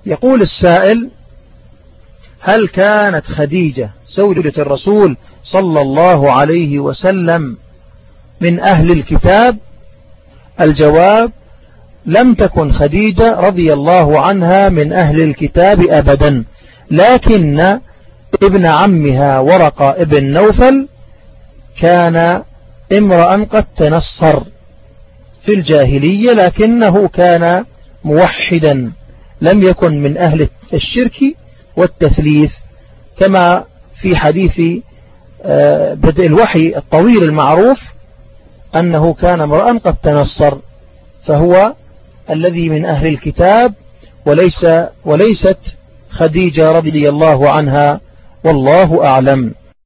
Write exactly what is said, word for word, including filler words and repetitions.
يقول السائل: هل كانت خديجة زوجة الرسول صلى الله عليه وسلم من أهل الكتاب؟ الجواب: لم تكن خديجة رضي الله عنها من أهل الكتاب أبدا، لكن ابن عمها ورقة ابن نوفل كان امرأ قد تنصر في الجاهلية، لكنه كان موحدا، لم يكن من أهل الشرك والتثليث، كما في حديث بدء الوحي الطويل المعروف أنه كان امرأ قد تنصر، فهو الذي من أهل الكتاب، وليس وليست خديجة رضي الله عنها، والله أعلم.